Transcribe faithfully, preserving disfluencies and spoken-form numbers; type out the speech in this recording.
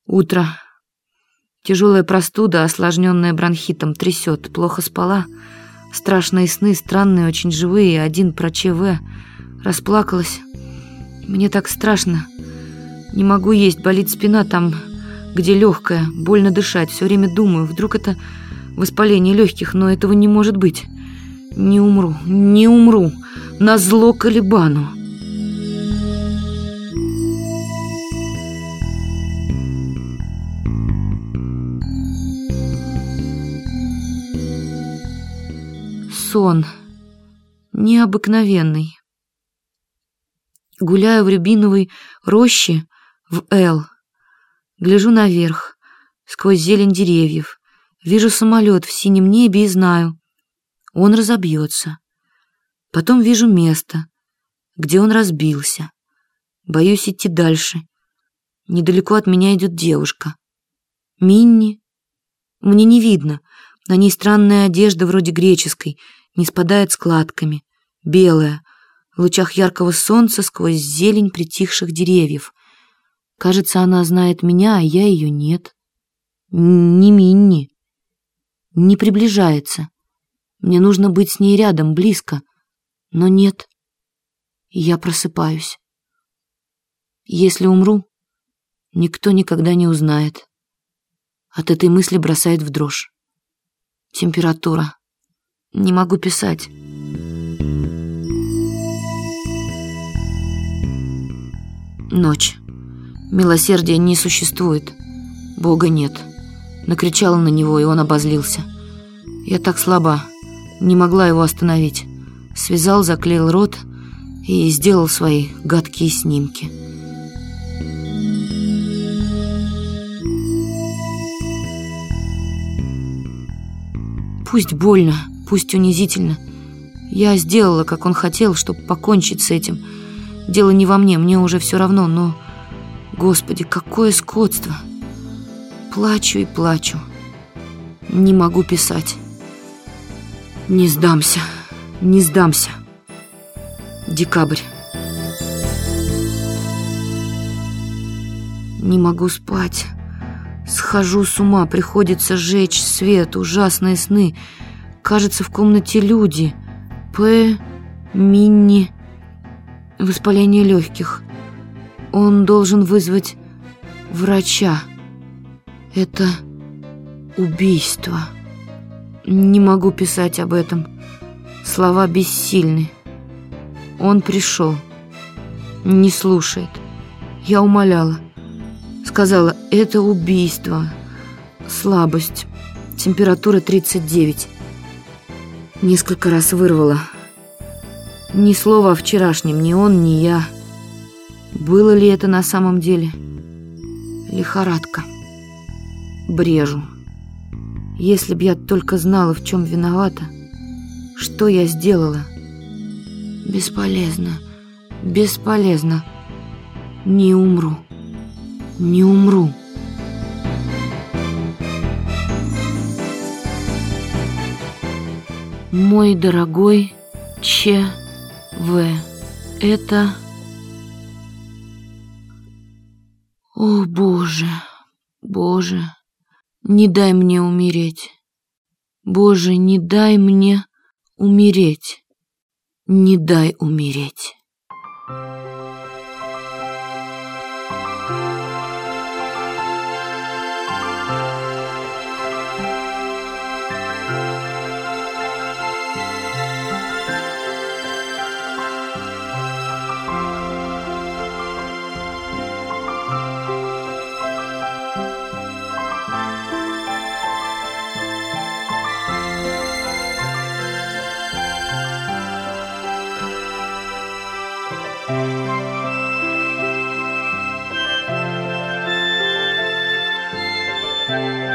Утро. Тяжелая простуда, осложненная бронхитом, трясет. Плохо спала. Страшные сны, странные, очень живые. Один про ЧВ. Расплакалась. Мне так страшно. Не могу есть, болит спина там, где легкая. Больно дышать. Все время думаю, вдруг это воспаление легких, но этого не может быть. Не умру, не умру. Назло Калибану. Сон. Необыкновенный. Гуляю в рябиновой роще в Л. Гляжу наверх, сквозь зелень деревьев. Вижу самолет в синем небе и знаю, он разобьется. Потом вижу место, где он разбился. Боюсь идти дальше. Недалеко от меня идет девушка. Минни. Мне не видно. На ней странная одежда вроде греческой, не спадает складками. Белая, в лучах яркого солнца сквозь зелень притихших деревьев. Кажется, она знает меня, а я ее нет. Не Минни. Не приближается. Мне нужно быть с ней рядом, близко. Но нет. И я просыпаюсь. Если умру, никто никогда не узнает. От этой мысли бросает в дрожь. Температура. Не могу писать. Ночь. Милосердия не существует. Бога нет. Накричала на него, и он обозлился. Я так слаба, не могла его остановить. Связал, заклеил рот и сделал свои гадкие снимки. Пусть больно, пусть унизительно. Я сделала, как он хотел, чтобы покончить с этим. Дело не во мне, мне уже все равно, но... Господи, какое скотство! Плачу и плачу. Не могу писать. Не сдамся, не сдамся. Декабрь. Не могу спать. Схожу с ума, приходится жечь свет, ужасные сны. Кажется, в комнате люди. П. Минни. Воспаление легких. Он должен вызвать врача. Это убийство. Не могу писать об этом. Слова бессильны. Он пришел. Не слушает. Я умоляла. Сказала, это убийство. Слабость. Температура тридцать девять. Несколько раз вырвала. Ни слова о вчерашнем, ни он, ни я. Было ли это на самом деле? Лихорадка. Брежу. Если б я только знала, в чем виновата, что я сделала. Бесполезно. Бесполезно. Не умру. Не умру. Мой дорогой Ч. В. Это... О, Боже, Боже, не дай мне умереть. Боже, не дай мне умереть. Не дай умереть. Thank you.